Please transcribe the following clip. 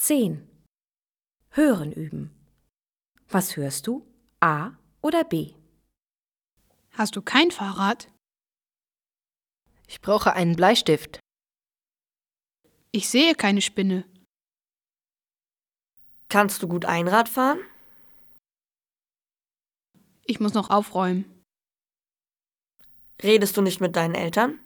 10. Hören üben. Was hörst du? A oder B? Hast du kein Fahrrad? Ich brauche einen Bleistift. Ich sehe keine Spinne. Kannst du gut Einrad fahren? Ich muss noch aufräumen. Redest du nicht mit deinen Eltern?